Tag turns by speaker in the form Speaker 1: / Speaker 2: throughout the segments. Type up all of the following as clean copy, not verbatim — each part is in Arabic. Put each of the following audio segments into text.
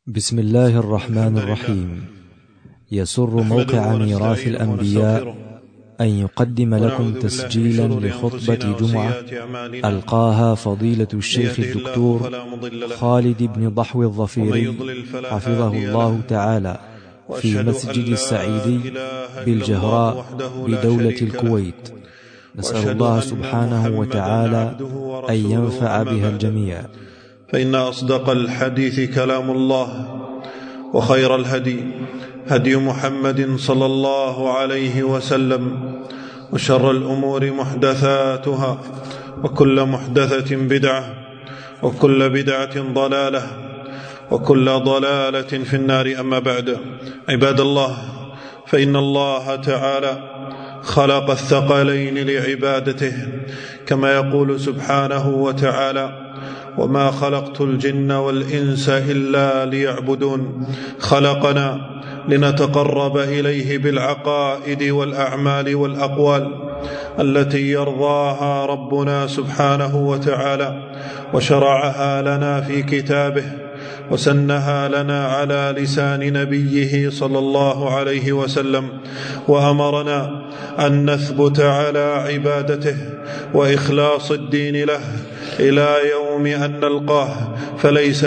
Speaker 1: بسم الله الرحمن الرحيم. يسر موقع ميراث الأنبياء أن يقدم لكم تسجيلا لخطبة جمعة ألقاها فضيلة الشيخ الدكتور خالد بن ضحو الظفيري حفظه الله تعالى في مسجد السعيدي بالجهراء بدولة الكويت. نسأل الله سبحانه وتعالى أن ينفع بها الجميع.
Speaker 2: فإن أصدق الحديث كلام الله، وخير الهدي هدي محمد صلى الله عليه وسلم، وشر الأمور محدثاتها، وكل محدثة بدعة، وكل بدعة ضلالة، وكل ضلالة في النار. أما بعد، عباد الله، فإن الله تعالى خلق الثقلين لعبادته، كما يقول سبحانه وتعالى: وما خلقت الجن والإنس إلا ليعبدون. خلقنا لنتقرب إليه بالعقائد والأعمال والأقوال التي يرضاها ربنا سبحانه وتعالى، وشرعها لنا في كتابه، وسنها لنا على لسان نبيه صلى الله عليه وسلم، وأمرنا أن نثبت على عبادته وإخلاص الدين له إلى يوم أن نلقاه. فليس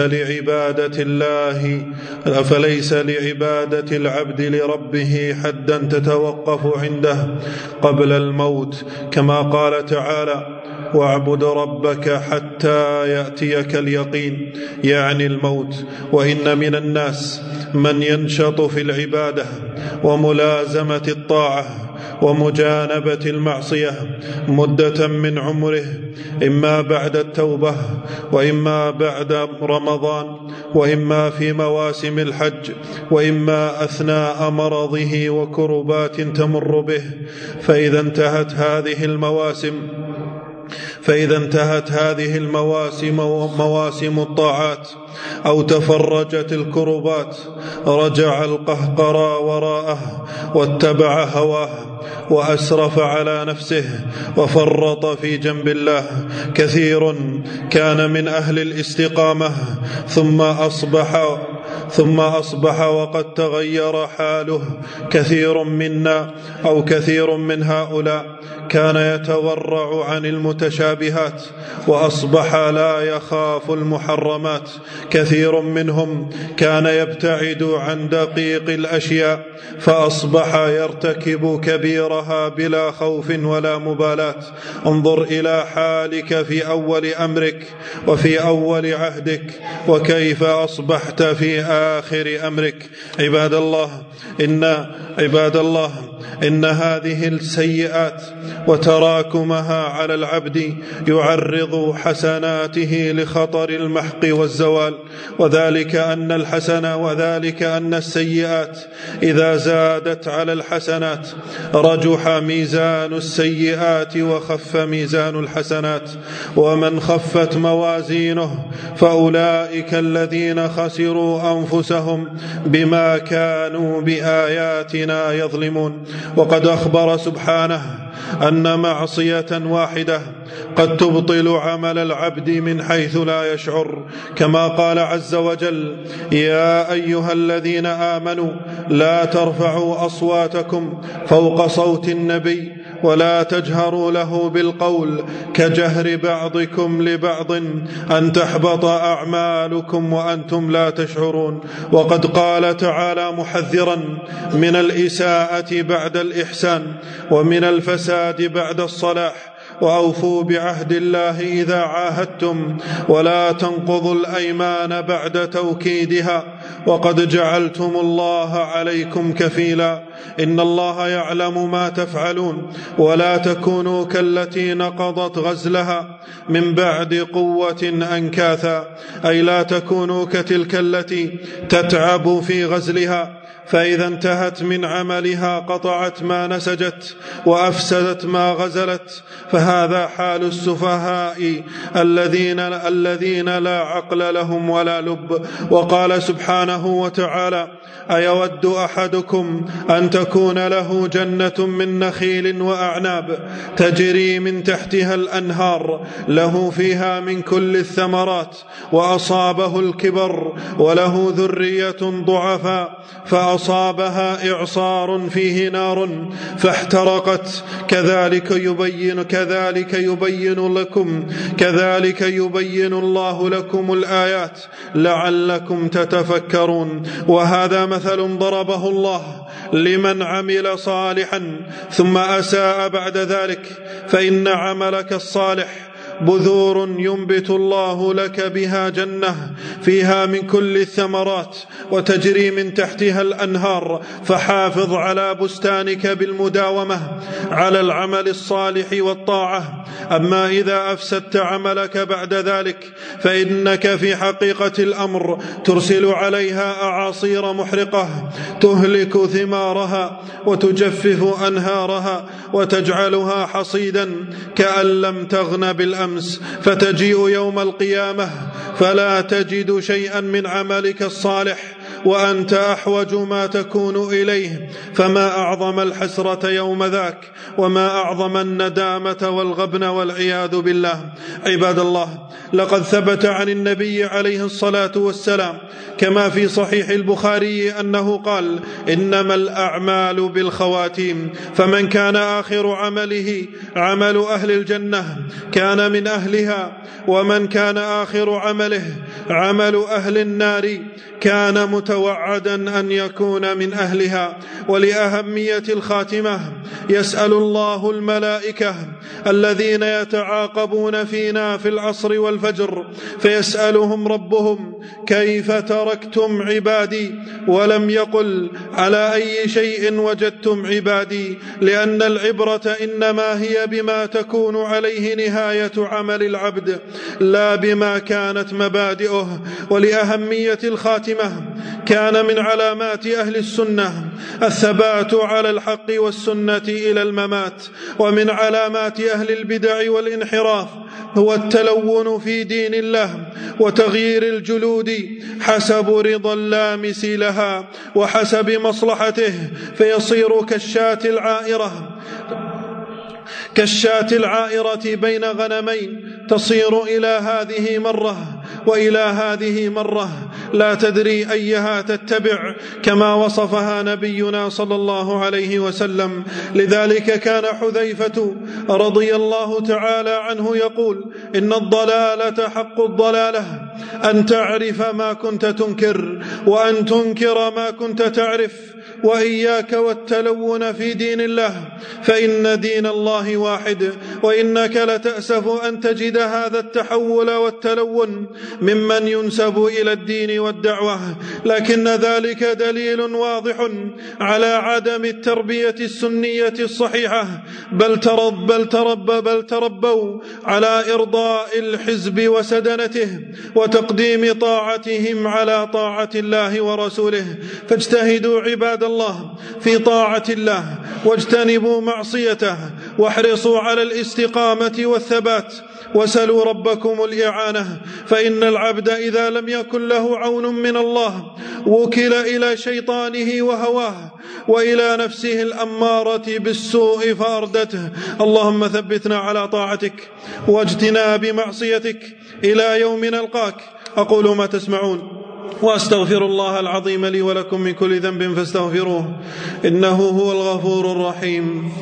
Speaker 2: لعبادة العبد لربه حدا تتوقف عنده قبل الموت، كما قال تعالى: واعبد ربك حتى يأتيك اليقين، يعني الموت. وإن من الناس من ينشط في العبادة وملازمة الطاعة ومجانبة المعصية مدة من عمره، إما بعد التوبة، وإما بعد رمضان، وإما في مواسم الحج، وإما أثناء مرضه وكربات تمر به. فإذا انتهت هذه المواسم مواسم الطاعات، أو تفرجت الكربات، رجع القهقرى وراءه واتبع هواه، وأسرف على نفسه وفرط في جنب الله. كثير كان من أهل الاستقامة ثم أصبح وقد تغير حاله. كثير منا أو كثير من هؤلاء كان يتورع عن المتشابهات وأصبح لا يخاف المحرمات. كثير منهم كان يبتعد عن دقيق الأشياء فأصبح يرتكب كبيرها بلا خوف ولا مبالاة. انظر إلى حالك في أول أمرك وفي أول عهدك، وكيف أصبحت في آخر أمرك. عباد الله، إن هذه السيئات وتراكمها على العبد يعرض حسناته لخطر المحق والزوال، وذلك أن السيئات إذا زادت على الحسنات رجح ميزان السيئات وخف ميزان الحسنات. ومن خفت موازينه فأولئك الذين خسروا أنفسهم بما كانوا بآياتنا يظلمون. وقد أخبر سبحانه أن معصية واحدة قد تبطل عمل العبد من حيث لا يشعر، كما قال عز وجل: يا أيها الذين آمنوا لا ترفعوا أصواتكم فوق صوت النبي ولا تجهروا له بالقول كجهر بعضكم لبعض أن تحبط أعمالكم وأنتم لا تشعرون. وقد قال تعالى محذرا من الإساءة بعد الإحسان ومن الفساد بعد الصلاح: وأوفوا بعهد الله إذا عاهدتم ولا تنقضوا الأيمان بعد توكيدها وقد جعلتم الله عليكم كفيلا، إن الله يعلم ما تفعلون. ولا تكونوا كالتي نقضت غزلها من بعد قوة أنكاثا، أي لا تكونوا كتلك التي تتعب في غزلها، فإذا انتهت من عملها قطعت ما نسجت وأفسدت ما غزلت. فهذا حال السفهاء الذين لا عقل لهم ولا لب. وقال سبحانه سبحانه وتعالى: أيود أحدكم أن تكون له جنة من نخيل وأعناب تجري من تحتها الأنهار له فيها من كل الثمرات وأصابه الكبر وله ذرية ضعفاء فأصابها إعصار فيه نار فاحترقت كذلك يبين الله لكم الآيات لعلكم تتفكرون. وهذا مثل ضربه الله لمن عمل صالحا ثم أساء بعد ذلك، فإن عملك الصالح بذور ينبت الله لك بها جنة فيها من كل الثمرات وتجري من تحتها الأنهار، فحافظ على بستانك بالمداومة على العمل الصالح والطاعة. أما إذا أفسدت عملك بعد ذلك فإنك في حقيقة الأمر ترسل عليها أعاصير محرقة تهلك ثمارها وتجفف أنهارها وتجعلها حصيدا كأن لم تغن بالأمس، فتجيء يوم القيامة فلا تجد شيئا من عملك الصالح وأنت أحوج ما تكون إليه، فما أعظم الحسرة يوم ذاك وما أعظم الندامة والغبن والعياذ بالله. عباد الله، لقد ثبت عن النبي عليه الصلاة والسلام كما في صحيح البخاري أنه قال: إنما الأعمال بالخواتيم، فمن كان آخر عمله عمل أهل الجنة كان من أهلها، ومن كان آخر عمله عمل أهل النار كان متوعدا أن يكون من أهلها. ولأهمية الخاتمة يسأل الله الملائكة الذين يتعاقبون فينا في العصر والفجر فيسألهم ربهم: كيف تركتم عبادي؟ ولم يقل على أي شيء وجدتم عبادي، لأن العبرة إنما هي بما تكون عليه نهاية عمل العبد لا بما كانت مبادئه. ولأهمية الخاتمة كان من علامات أهل السنة الثبات على الحق والسنة إلى الممات، ومن علامات أهل البدع والانحراف هو التلون في دين الله وتغيير الجلود حسب رضا اللامس لها وحسب مصلحته، فيصير كالشاة العائرة بين غنمين تصير إلى هذه مرة وإلى هذه مرة لا تدري أيها تتبع، كما وصفها نبينا صلى الله عليه وسلم. لذلك كان حذيفة رضي الله تعالى عنه يقول: إن الضلالة حق الضلالة أن تعرف ما كنت تنكر وأن تنكر ما كنت تعرف، وإياك والتلون في دين الله فإن دين الله واحد. وإنك لتأسف أن تجد هذا التحول والتلون ممن ينسب إلى الدين والدعوة، لكن ذلك دليل واضح على عدم التربية السنية الصحيحة، بل تربوا على إرضاء الحزب وسدنته وتقديم طاعتهم على طاعة الله ورسوله. فاجتهدوا عباد الله في طاعة الله واجتنبوا معصيته، واحرصوا على الاستقامة والثبات، وسلوا ربكم الإعانة، فإن العبد إذا لم يكن له عون من الله وكل إلى شيطانه وهواه وإلى نفسه الأمارة بالسوء فأردته. اللهم ثبتنا على طاعتك واجتناب معصيتك إلى يوم نلقاك. أقول ما تسمعون وأستغفر الله العظيم لي ولكم من كل ذنب فاستغفروه إنه هو الغفور الرحيم.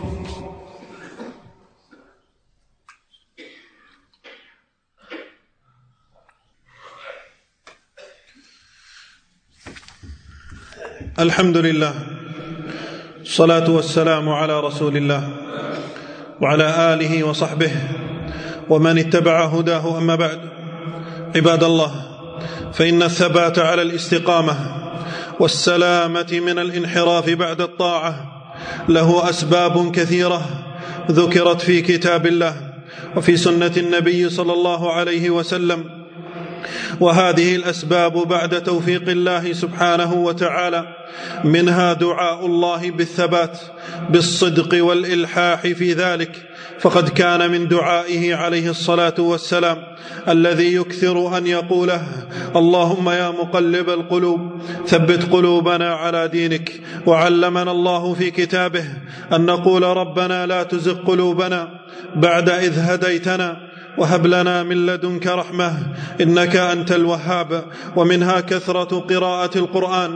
Speaker 2: الحمد لله، الصلاة والسلام على رسول الله وعلى آله وصحبه ومن اتبع هداه. أما بعد، عباد الله، فإن الثبات على الاستقامة والسلامة من الانحراف بعد الطاعة له أسباب كثيرة ذكرت في كتاب الله وفي سنة النبي صلى الله عليه وسلم، وهذه الأسباب بعد توفيق الله سبحانه وتعالى منها دعاء الله بالثبات بالصدق والإلحاح في ذلك، فقد كان من دعائه عليه الصلاة والسلام الذي يكثر أن يقوله: اللهم يا مقلب القلوب ثبت قلوبنا على دينك. وعلمنا الله في كتابه أن نقول: ربنا لا تزغ قلوبنا بعد إذ هديتنا وهب لنا من لدنك رحمة إنك أنت الوهاب. ومنها كثرة قراءة القرآن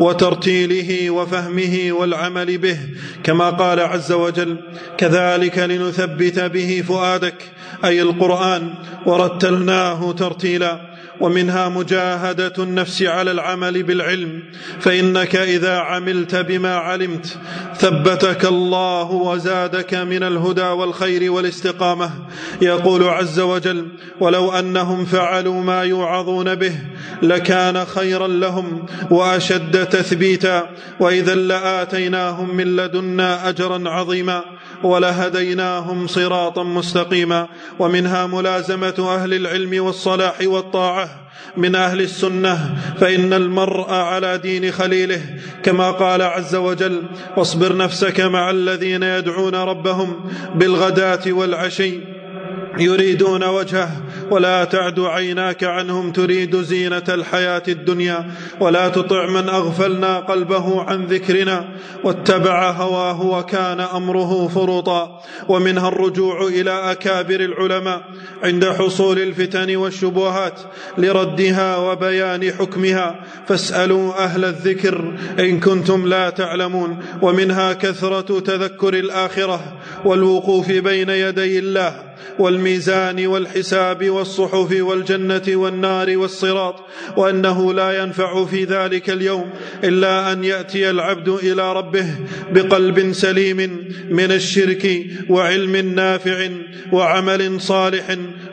Speaker 2: وترتيله وفهمه والعمل به، كما قال عز وجل: كذلك لنثبت به فؤادك، أي القرآن، ورتلناه ترتيلا. ومنها مجاهدة النفس على العمل بالعلم، فإنك إذا عملت بما علمت ثبتك الله وزادك من الهدى والخير والاستقامة. يقول عز وجل: ولو أنهم فعلوا ما يوعظون به لكان خيرا لهم وأشد تثبيتا، وإذا لآتيناهم من لدنا أجرا عظيما ولهديناهم صراطا مستقيما. ومنها ملازمة أهل العلم والصلاح والطاعة من أهل السنة، فإن المرء على دين خليله، كما قال عز وجل: واصبر نفسك مع الذين يدعون ربهم بالغداة والعشي يريدون وجهه ولا تعد عيناك عنهم تريد زينة الحياة الدنيا ولا تطع من أغفلنا قلبه عن ذكرنا واتبع هواه وكان أمره فرطا. ومنها الرجوع إلى أكابر العلماء عند حصول الفتن والشبهات لردها وبيان حكمها، فاسألوا أهل الذكر إن كنتم لا تعلمون. ومنها كثرة تذكر الآخرة والوقوف بين يدي الله والميزان والحساب والصحف والجنة والنار والصراط، وأنه لا ينفع في ذلك اليوم إلا أن يأتي العبد إلى ربه بقلب سليم من الشرك وعلم نافع وعمل صالح.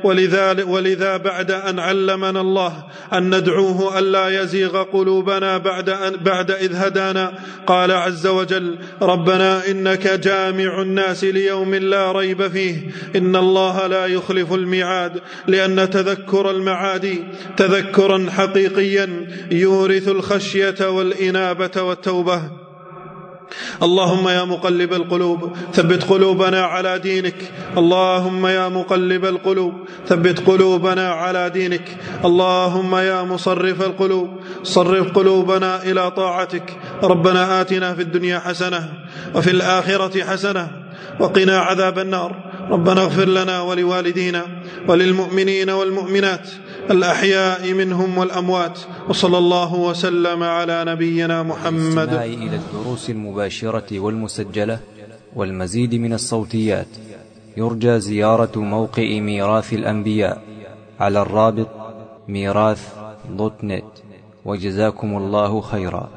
Speaker 2: ولذا بعد أن علمنا الله أن ندعوه ألا يزيغ قلوبنا بعد إذ هدانا، قال عز وجل: ربنا إنك جامع الناس ليوم لا ريب فيه إن الله لا يخلف الميعاد. لأن تذكر المعاد تذكرا حقيقيا يورث الخشية والإنابة والتوبة. اللهم يا مقلب القلوب ثبت قلوبنا على دينك. اللهم يا مقلب القلوب ثبت قلوبنا على دينك. اللهم يا مصرف القلوب صرف قلوبنا إلى طاعتك. ربنا آتنا في الدنيا حسنة وفي الآخرة حسنة وقنا عذاب النار. ربنا اغفر لنا ولوالدينا وللمؤمنين والمؤمنات الأحياء منهم والأموات، وصلى الله وسلم على نبينا محمد.
Speaker 1: إلى الدروس المباشرة والمسجلة والمزيد من الصوتيات يرجى زيارة موقع ميراث الأنبياء على الرابط ميراث.net. وجزاكم الله خيرا.